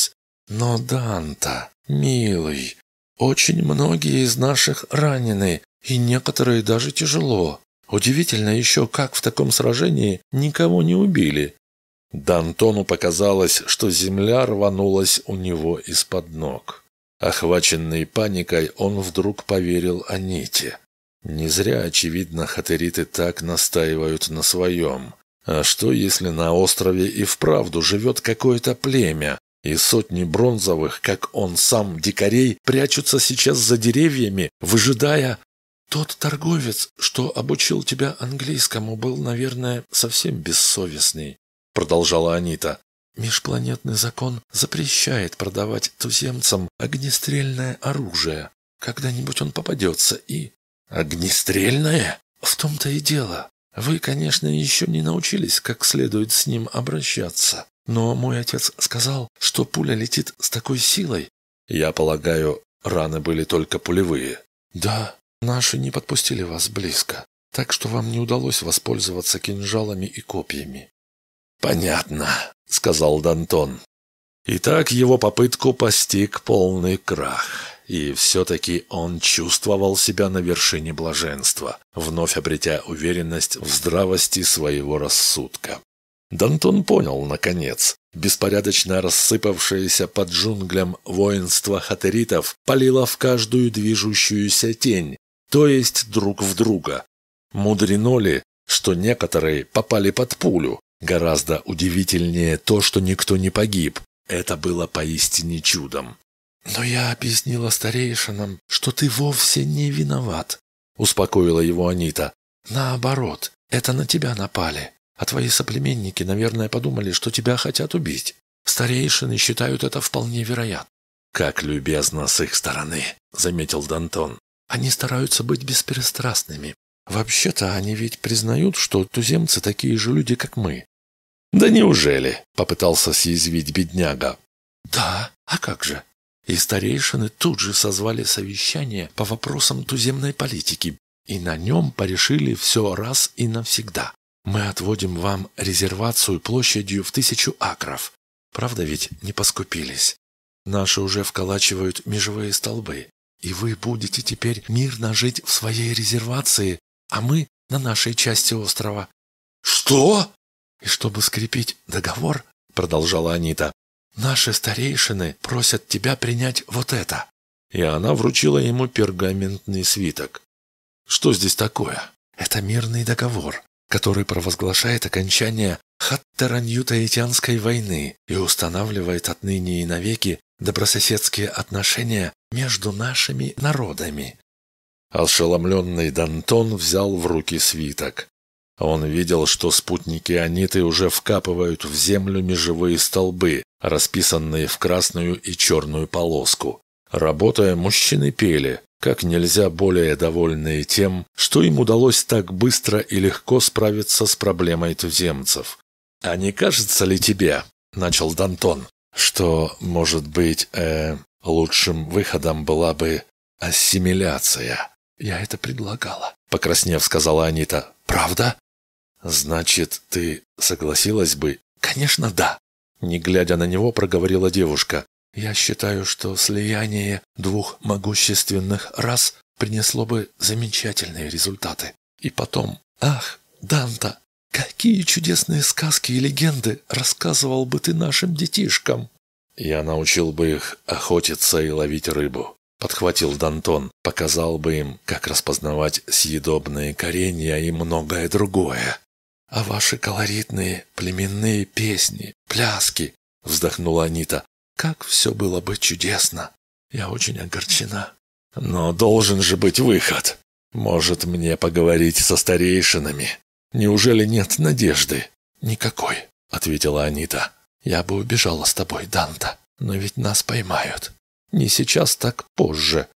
Но, Данта, милый, очень многие из наших ранены, и некоторые даже тяжело. Удивительно еще, как в таком сражении никого не убили». Д'Антону показалось, что земля рванулась у него из-под ног. Охваченный паникой, он вдруг поверил Аните. Не зря, очевидно, хатериты так настаивают на своем. А что, если на острове и вправду живет какое-то племя, и сотни бронзовых, как он сам, дикарей, прячутся сейчас за деревьями, выжидая... «Тот торговец, что обучил тебя английскому, был, наверное, совсем бессовестный», — продолжала Анита. «Межпланетный закон запрещает продавать туземцам огнестрельное оружие. Когда-нибудь он попадется и...» «Огнестрельное? В том-то и дело. Вы, конечно, еще не научились, как следует с ним обращаться. Но мой отец сказал, что пуля летит с такой силой». «Я полагаю, раны были только пулевые». «Да, наши не подпустили вас близко, так что вам не удалось воспользоваться кинжалами и копьями». «Понятно», — сказал Д'Антон. Итак, его попытку постиг полный крах. И все-таки он чувствовал себя на вершине блаженства, вновь обретя уверенность в здравости своего рассудка. Д'Антон понял, наконец, беспорядочно рассыпавшееся под джунглям воинство хатеритов палило в каждую движущуюся тень, то есть друг в друга. Мудрено ли, что некоторые попали под пулю? Гораздо удивительнее то, что никто не погиб. Это было поистине чудом. «Но я объяснила старейшинам, что ты вовсе не виноват», — успокоила его Анита. «Наоборот, это на тебя напали, а твои соплеменники, наверное, подумали, что тебя хотят убить. Старейшины считают это вполне вероятно». «Как любезно с их стороны», — заметил Д'Антон. «Они стараются быть беспристрастными. Вообще-то они ведь признают, что туземцы такие же люди, как мы». «Да неужели?» — попытался съязвить бедняга. «Да, а как же?» И старейшины тут же созвали совещание по вопросам туземной политики, и на нем порешили все раз и навсегда. Мы отводим вам резервацию площадью в тысячу акров. Правда ведь не поскупились? Наши уже вколачивают межевые столбы, и вы будете теперь мирно жить в своей резервации, а мы на нашей части острова». «Что?» «И чтобы скрепить договор, — продолжала Анита, — наши старейшины просят тебя принять вот это». И она вручила ему пергаментный свиток. «Что здесь такое?» «Это мирный договор, который провозглашает окончание Хаттера-Ньютаитянской войны и устанавливает отныне и навеки добрососедские отношения между нашими народами». Ошеломленный Д'Антон взял в руки свиток. Он видел, что спутники Аниты уже вкапывают в землю межевые столбы, расписанные в красную и черную полоску. Работая, мужчины пели, как нельзя более довольные тем, что им удалось так быстро и легко справиться с проблемой туземцев. «А не кажется ли тебе, — начал Д'Антон, — что, может быть, э, лучшим выходом была бы ассимиляция?» «Я это предлагала», — покраснев, сказала Анита. «Правда?» «Значит, ты согласилась бы?» «Конечно, да», — не глядя на него, проговорила девушка. «Я считаю, что слияние двух могущественных рас принесло бы замечательные результаты. И потом, ах, Данта, какие чудесные сказки и легенды рассказывал бы ты нашим детишкам!» «Я научил бы их охотиться и ловить рыбу», — подхватил Д'Антон, «показал бы им, как распознавать съедобные коренья и многое другое». «А ваши колоритные племенные песни, пляски!» — вздохнула Анита. «Как все было бы чудесно! Я очень огорчена». «Но должен же быть выход. Может, мне поговорить со старейшинами? Неужели нет надежды?» «Никакой», — ответила Анита. «Я бы убежала с тобой, Данта, но ведь нас поймают. Не сейчас, так позже».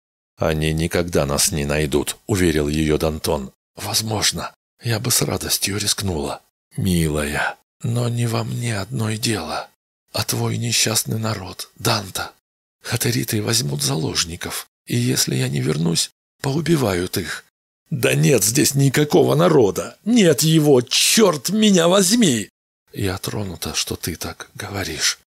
«Они никогда нас не найдут», — уверил ее Д'Антон. «Возможно. Я бы с радостью рискнула, милая, но не во мне одной дело, а твой несчастный народ, Данта. Хатериты возьмут заложников, и если я не вернусь, поубивают их». «Да нет здесь никакого народа! Нет его! Черт меня возьми!» «Я тронута, что ты так говоришь»,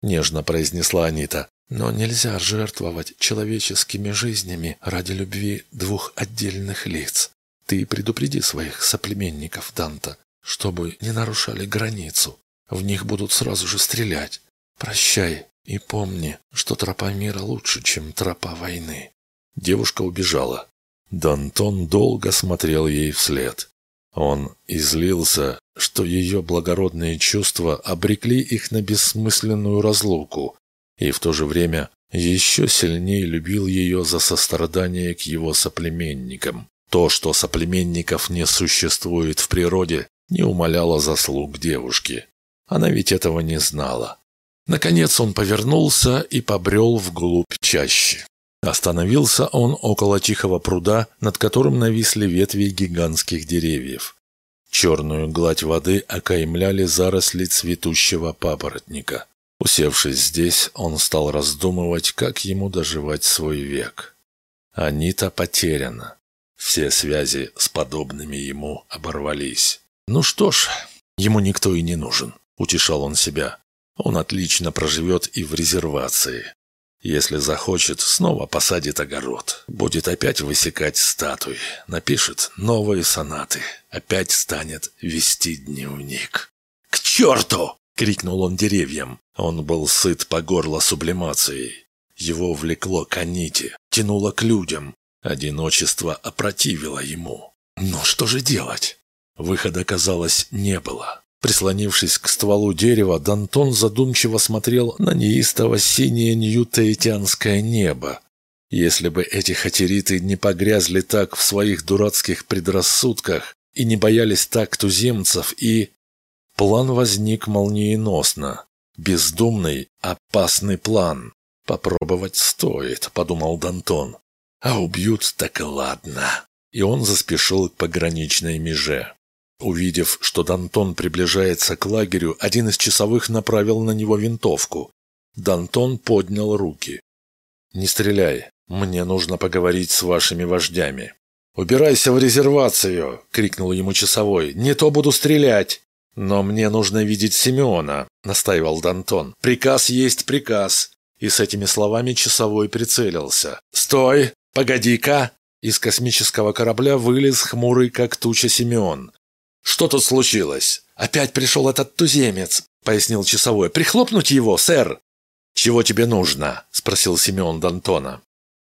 – нежно произнесла Анита. «Но нельзя жертвовать человеческими жизнями ради любви двух отдельных лиц. Ты предупреди своих соплеменников, Данта, чтобы не нарушали границу. В них будут сразу же стрелять. Прощай и помни, что тропа мира лучше, чем тропа войны». Девушка убежала. Дантон долго смотрел ей вслед. Он излился, что ее благородные чувства обрекли их на бессмысленную разлуку, и в то же время еще сильнее любил ее за сострадание к его соплеменникам. То, что соплеменников не существует в природе, не умаляло заслуг девушки. Она ведь этого не знала. Наконец он повернулся и побрел вглубь чащи. Остановился он около тихого пруда, над которым нависли ветви гигантских деревьев. Черную гладь воды окаймляли заросли цветущего папоротника. Усевшись здесь, он стал раздумывать, как ему доживать свой век. Анита потеряна. Все связи с подобными ему оборвались. «Ну что ж, ему никто и не нужен», — утешал он себя. «Он отлично проживет и в резервации. Если захочет, снова посадит огород, будет опять высекать статуи, напишет новые сонаты, опять станет вести дневник». «К черту!» — крикнул он деревьям. Он был сыт по горло сублимацией. Его влекло к Аните, тянуло к людям. Одиночество опротивило ему. Но что же делать? Выхода, казалось, не было. Прислонившись к стволу дерева, Дантон задумчиво смотрел на неистово-синее ньютаитянское небо. Если бы эти хатериты не погрязли так в своих дурацких предрассудках и не боялись так туземцев и... План возник молниеносно. Бездумный, опасный план. «Попробовать стоит», — подумал Дантон. «А убьют, так и ладно». И он заспешил к пограничной меже. Увидев, что Дантон приближается к лагерю, один из часовых направил на него винтовку. Дантон поднял руки. «Не стреляй, мне нужно поговорить с вашими вождями». «Убирайся в резервацию!» — крикнул ему часовой. «Не то буду стрелять!» «Но мне нужно видеть Симеона», — настаивал Дантон. «Приказ есть приказ». И с этими словами часовой прицелился. «Стой! Погоди-ка!» Из космического корабля вылез хмурый, как туча, Симеон. «Что тут случилось?» «Опять пришел этот туземец», — пояснил часовой. «Прихлопнуть его, сэр!» «Чего тебе нужно?» — спросил Симеон Дантона.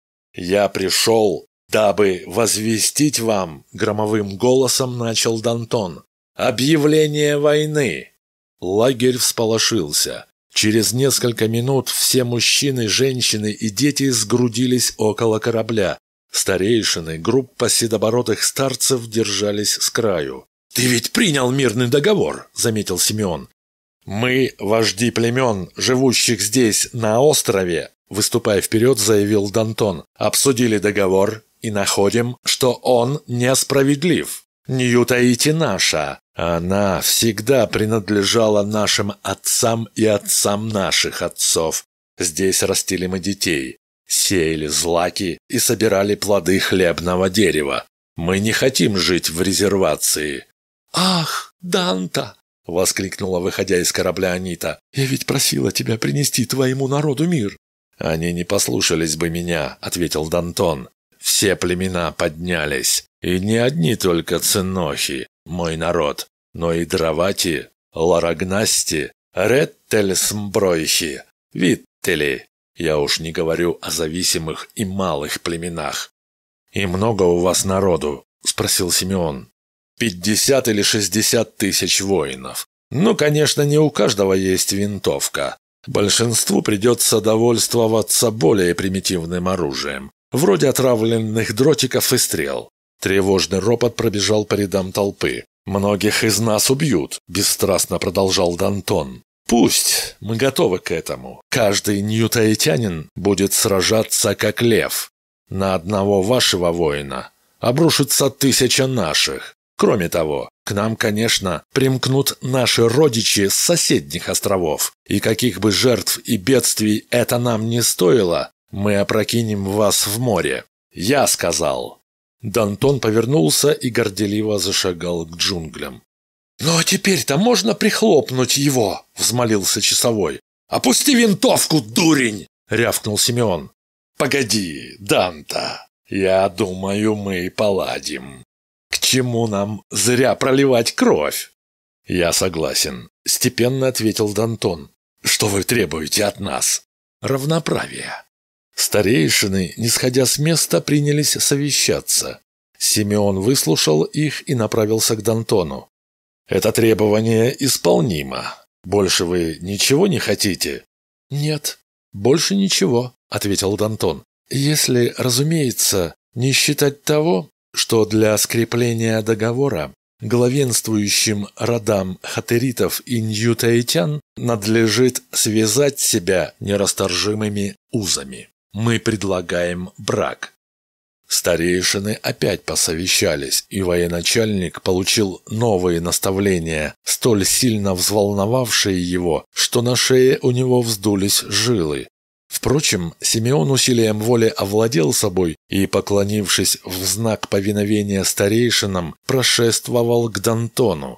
«Я пришел, дабы возвестить вам», — громовым голосом начал Дантон. «Объявление войны!» Лагерь всполошился. Через несколько минут все мужчины, женщины и дети сгрудились около корабля. Старейшины, группа седобородых старцев держались с краю. «Ты ведь принял мирный договор», — заметил Симеон. «Мы, вожди племен, живущих здесь, на острове», — выступая вперед, заявил Дантон, «обсудили договор и находим, что он несправедлив. Ньютаити наша. Она всегда принадлежала нашим отцам и отцам наших отцов. Здесь растили мы детей, сеяли злаки и собирали плоды хлебного дерева. Мы не хотим жить в резервации». «Ах, Данта!» — воскликнула, выходя из корабля Анита. «Я ведь просила тебя принести твоему народу мир». «Они не послушались бы меня», — ответил Дантон. «Все племена поднялись, и не одни только ценохи, мой народ, но и дровати, ларагнасти, реттельсмбройхи, виттели. Я уж не говорю о зависимых и малых племенах». «И много у вас народу?» — спросил Симеон. «Пятьдесят или шестьдесят тысяч воинов. Ну, конечно, не у каждого есть винтовка. Большинству придется довольствоваться более примитивным оружием, вроде отравленных дротиков и стрел». Тревожный ропот пробежал по рядам толпы. «Многих из нас убьют», – бесстрастно продолжал Дантон. «Пусть, мы готовы к этому. Каждый ньютаитянин будет сражаться как лев. На одного вашего воина обрушится тысяча наших. Кроме того, к нам, конечно, примкнут наши родичи с соседних островов. И каких бы жертв и бедствий это нам не стоило, мы опрокинем вас в море. Я сказал». Дантон повернулся и горделиво зашагал к джунглям. «Ну а теперь-то можно прихлопнуть его?» – взмолился часовой. «Опусти винтовку, дурень!» – рявкнул Симеон. «Погоди, Данта, я думаю, мы поладим. К чему нам зря проливать кровь?» «Я согласен», – степенно ответил Д'Антон. «Что вы требуете от нас?» «Равноправие». Старейшины, не сходя с места, принялись совещаться. Симеон выслушал их и направился к Д'Антону. «Это требование исполнимо. Больше вы ничего не хотите?» «Нет, больше ничего», — ответил Д'Антон. «Если, разумеется, не считать того, что для скрепления договора главенствующим родам хатыритов и ньютаитян надлежит связать себя нерасторжимыми узами. Мы предлагаем брак». Старейшины опять посовещались, и военачальник получил новые наставления, столь сильно взволновавшие его, что на шее у него вздулись жилы. Впрочем, Симеон усилием воли овладел собой и, поклонившись в знак повиновения старейшинам, прошествовал к Д'Антону.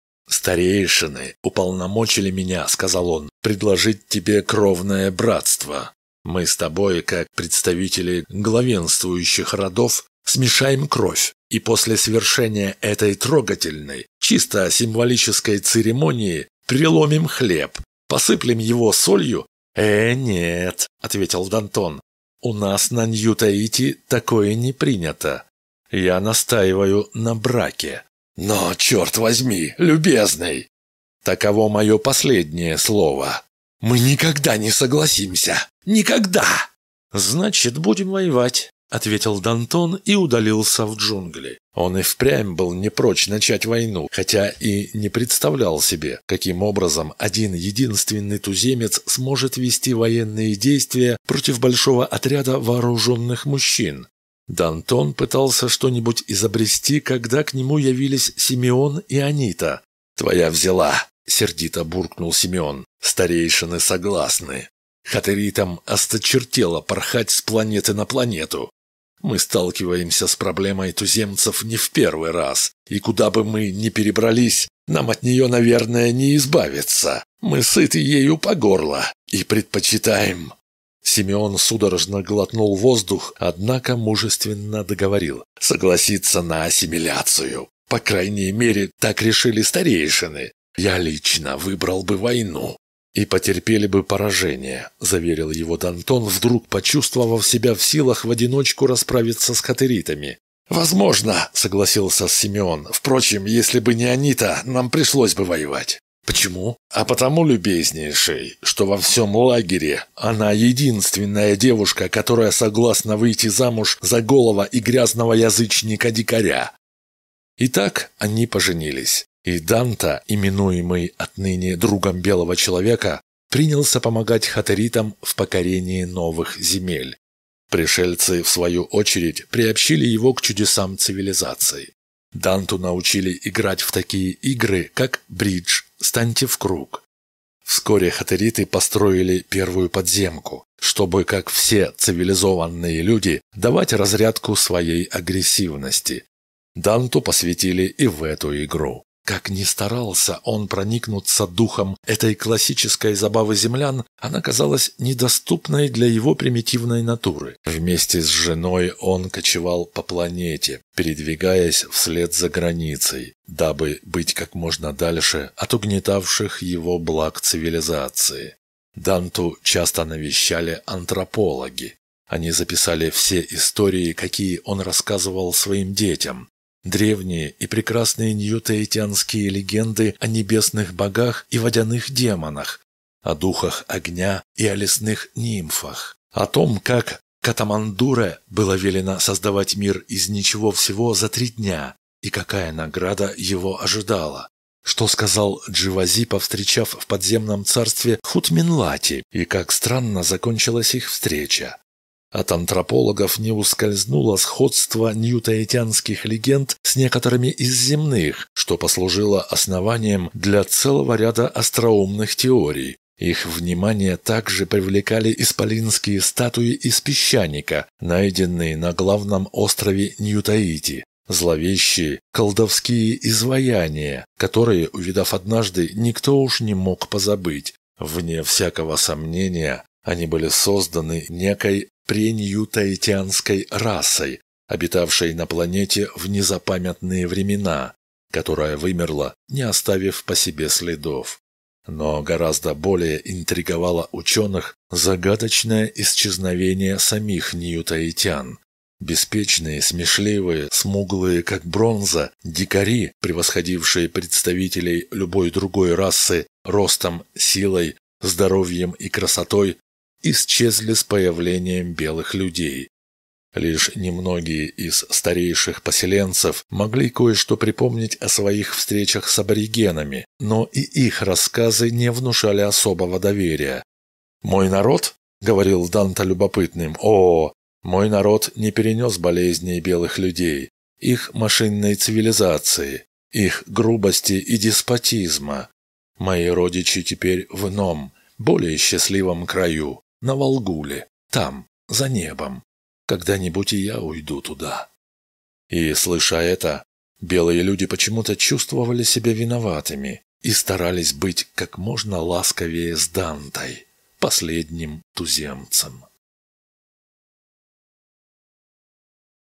«Старейшины уполномочили меня, — сказал он, — предложить тебе кровное братство. Мы с тобой, как представители главенствующих родов, смешаем кровь, и после свершения этой трогательной, чисто символической церемонии преломим хлеб, посыплем его солью». «Э, нет», — ответил Д'Антон, — «у нас на Ньютаити такое не принято. Я настаиваю на браке». «Но, черт возьми, любезный!» «Таково мое последнее слово. Мы никогда не согласимся. Никогда!» «Значит, будем воевать», — ответил Д'Антон и удалился в джунгли. Он и впрямь был не прочь начать войну, хотя и не представлял себе, каким образом один единственный туземец сможет вести военные действия против большого отряда вооруженных мужчин. Д'Антон пытался что-нибудь изобрести, когда к нему явились Симеон и Анита. «Твоя взяла!» — сердито буркнул Симеон. «Старейшины согласны. Хатыритам осточертело порхать с планеты на планету. Мы сталкиваемся с проблемой туземцев не в первый раз, и куда бы мы ни перебрались, нам от нее, наверное, не избавиться. Мы сыты ею по горло и предпочитаем...» Симеон судорожно глотнул воздух, однако мужественно договорил: «Согласиться на ассимиляцию. По крайней мере, так решили старейшины. Я лично выбрал бы войну». «И потерпели бы поражение», — заверил его Д'Антон, вдруг почувствовав себя в силах в одиночку расправиться с хатыритами. «Возможно», — согласился Симеон. «Впрочем, если бы не Анита, нам пришлось бы воевать». «Почему?» «А потому, любезнейший, что во всем лагере она единственная девушка, которая согласна выйти замуж за голого и грязного язычника-дикаря». Итак, они поженились. И Данта, именуемый отныне другом белого человека, принялся помогать хатыритам в покорении новых земель. Пришельцы, в свою очередь, приобщили его к чудесам цивилизации. Данту научили играть в такие игры, как бридж, станьте в круг. Вскоре хатыриты построили первую подземку, чтобы, как все цивилизованные люди, давать разрядку своей агрессивности. Данту посвятили и в эту игру. Как ни старался он проникнуться духом этой классической забавы землян, она казалась недоступной для его примитивной натуры. Вместе с женой он кочевал по планете, передвигаясь вслед за границей, дабы быть как можно дальше от угнетавших его благ цивилизации. Данту часто навещали антропологи. Они записали все истории, какие он рассказывал своим детям. Древние и прекрасные ньютаитянские легенды о небесных богах и водяных демонах, о духах огня и о лесных нимфах, о том, как Катамандуре было велено создавать мир из ничего всего за три дня, и какая награда его ожидала. Что сказал Дживази, повстречав в подземном царстве Хутминлати, и как странно закончилась их встреча. От антропологов не ускользнуло сходство ньютаитянских легенд с некоторыми из земных, что послужило основанием для целого ряда остроумных теорий. Их внимание также привлекали исполинские статуи из песчаника, найденные на главном острове Ньютаити. Зловещие колдовские изваяния, которые, увидав однажды, никто уж не мог позабыть. Вне всякого сомнения, они были созданы некой преньютаитянской расой, обитавшей на планете в незапамятные времена, которая вымерла, не оставив по себе следов. Но гораздо более интриговало ученых загадочное исчезновение самих ньютаитян. Беспечные, смешливые, смуглые, как бронза, дикари, превосходившие представителей любой другой расы ростом, силой, здоровьем и красотой, исчезли с появлением белых людей. Лишь немногие из старейших поселенцев могли кое-что припомнить о своих встречах с аборигенами, но и их рассказы не внушали особого доверия. «Мой народ?» — говорил Данте любопытным. «О, мой народ не перенес болезней белых людей, их машинной цивилизации, их грубости и деспотизма. Мои родичи теперь в ином, более счастливом краю, на Волгуле, там, за небом. Когда-нибудь и я уйду туда». И, слыша это, белые люди почему-то чувствовали себя виноватыми и старались быть как можно ласковее с Дантой, последним туземцем.